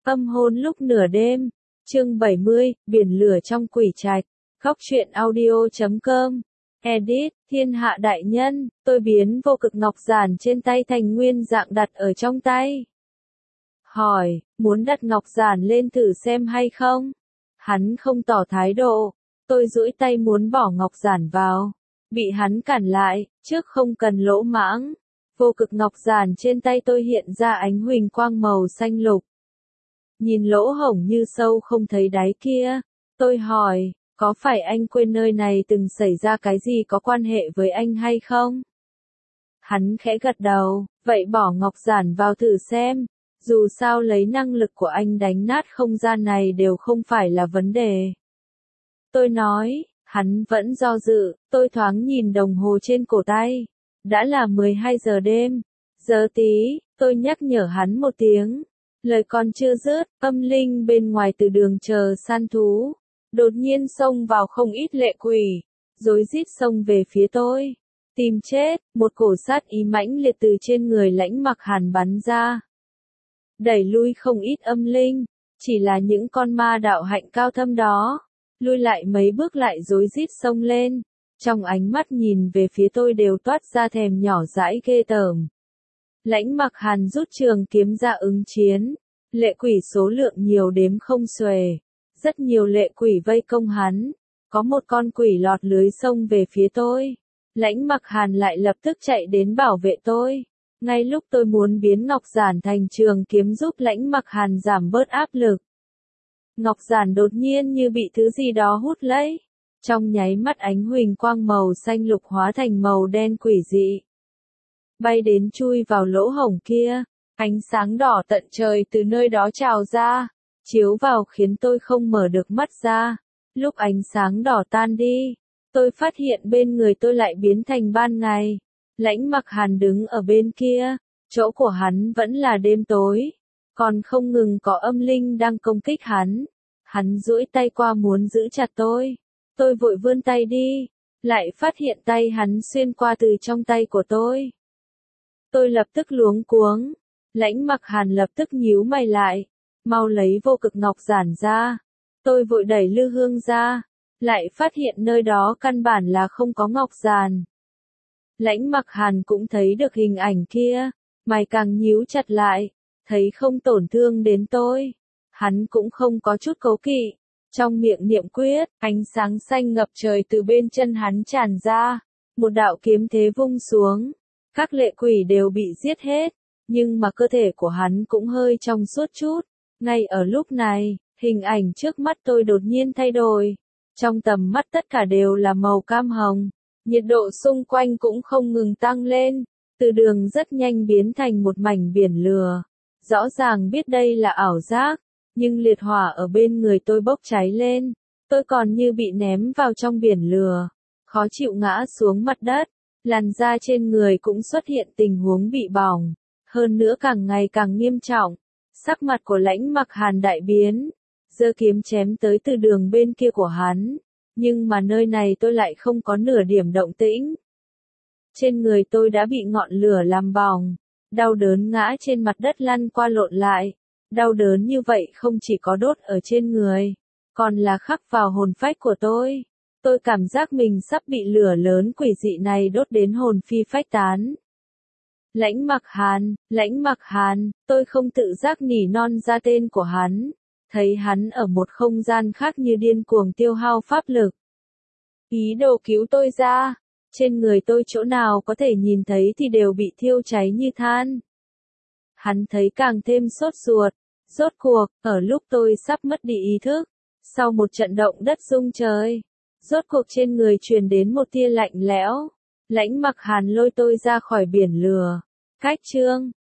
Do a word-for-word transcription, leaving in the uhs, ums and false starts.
Âm hôn lúc nửa đêm. Chương bảy mươi, biển lửa trong quỷ trạch. Góc truyện audio chấm com. Edit, thiên hạ đại nhân, tôi biến vô cực ngọc giản trên tay thành nguyên dạng đặt ở trong tay. Hỏi, muốn đặt ngọc giản lên thử xem hay không? Hắn không tỏ thái độ. Tôi duỗi tay muốn bỏ ngọc giản vào. Bị hắn cản lại, trước không cần lỗ mãng. Vô cực ngọc giản trên tay tôi hiện ra ánh huỳnh quang màu xanh lục. Nhìn lỗ hổng như sâu không thấy đáy kia. Tôi hỏi, có phải anh quên nơi này từng xảy ra cái gì có quan hệ với anh hay không? Hắn khẽ gật đầu, vậy bỏ ngọc giản vào thử xem. Dù sao lấy năng lực của anh đánh nát không gian này đều không phải là vấn đề. Tôi nói, hắn vẫn do dự, tôi thoáng nhìn đồng hồ trên cổ tay. Đã là mười hai giờ đêm. Giờ tí, tôi nhắc nhở hắn một tiếng. Lời còn chưa dứt, âm linh bên ngoài từ đường chờ săn thú. Đột nhiên xông vào không ít lệ quỷ. Rối rít xông về phía tôi. Tìm chết, một cổ sát ý mãnh liệt từ trên người Lãnh Mặc Hàn bắn ra. Đẩy lui không ít âm linh. Chỉ là những con ma đạo hạnh cao thâm đó. Lui lại mấy bước lại rối rít xông lên. Trong ánh mắt nhìn về phía tôi đều toát ra thèm nhỏ dãi ghê tởm. Lãnh Mặc Hàn rút trường kiếm ra ứng chiến. Lệ quỷ số lượng nhiều đếm không xuể. Rất nhiều lệ quỷ vây công hắn. Có một con quỷ lọt lưới xông về phía tôi. Lãnh Mặc Hàn lại lập tức chạy đến bảo vệ tôi. Ngay lúc tôi muốn biến ngọc giản thành trường kiếm giúp Lãnh Mặc Hàn giảm bớt áp lực. Ngọc giản đột nhiên như bị thứ gì đó hút lấy. Trong nháy mắt ánh huỳnh quang màu xanh lục hóa thành màu đen quỷ dị. Bay đến chui vào lỗ hổng kia. Ánh sáng đỏ tận trời từ nơi đó trào ra. Chiếu vào khiến tôi không mở được mắt ra. Lúc ánh sáng đỏ tan đi. Tôi phát hiện bên người tôi lại biến thành ban ngày. Lãnh Mặc Hàn đứng ở bên kia. Chỗ của hắn vẫn là đêm tối. Còn không ngừng có âm linh đang công kích hắn. Hắn duỗi tay qua muốn giữ chặt tôi. Tôi vội vươn tay đi. Lại phát hiện tay hắn xuyên qua từ trong tay của tôi. Tôi lập tức luống cuống. Lãnh Mặc Hàn lập tức nhíu mày lại. Mau lấy vô cực ngọc giản ra. Tôi vội đẩy lư hương ra. Lại phát hiện nơi đó căn bản là không có ngọc giản. Lãnh Mặc Hàn cũng thấy được hình ảnh kia. Mày càng nhíu chặt lại. Thấy không tổn thương đến tôi. Hắn cũng không có chút cấu kỵ. Trong miệng niệm quyết, ánh sáng xanh ngập trời từ bên chân hắn tràn ra. Một đạo kiếm thế vung xuống. Các lệ quỷ đều bị giết hết. Nhưng mà cơ thể của hắn cũng hơi trong suốt chút. Ngay ở lúc này, hình ảnh trước mắt tôi đột nhiên thay đổi. Trong tầm mắt tất cả đều là màu cam hồng. Nhiệt độ xung quanh cũng không ngừng tăng lên. Từ đường rất nhanh biến thành một mảnh biển lửa. Rõ ràng biết đây là ảo giác. Nhưng liệt hỏa ở bên người tôi bốc cháy lên. Tôi còn như bị ném vào trong biển lửa. Khó chịu ngã xuống mặt đất. Làn da trên người cũng xuất hiện tình huống bị bỏng. Hơn nữa càng ngày càng nghiêm trọng. Sắc mặt của Lãnh Mặc Hàn đại biến. Giơ kiếm chém tới từ đường bên kia của hắn. Nhưng mà nơi này tôi lại không có nửa điểm động tĩnh. Trên người tôi đã bị ngọn lửa làm bỏng. Đau đớn ngã trên mặt đất lăn qua lộn lại. Đau đớn như vậy không chỉ có đốt ở trên người. Còn là khắc vào hồn phách của tôi. Tôi cảm giác mình sắp bị lửa lớn quỷ dị này đốt đến hồn phi phách tán. Lãnh Mặc Hàn, Lãnh Mặc Hàn, tôi không tự giác nỉ non ra tên của hắn. Thấy hắn ở một không gian khác như điên cuồng tiêu hao pháp lực. Ý đồ cứu tôi ra. Trên người tôi chỗ nào có thể nhìn thấy thì đều bị thiêu cháy như than. Hắn thấy càng thêm sốt ruột. Rốt cuộc, ở lúc tôi sắp mất đi ý thức. Sau một trận động đất rung trời. Rốt cuộc trên người truyền đến một tia lạnh lẽo. Lãnh Mặc Hàn lôi tôi ra khỏi biển lửa. Cách chương.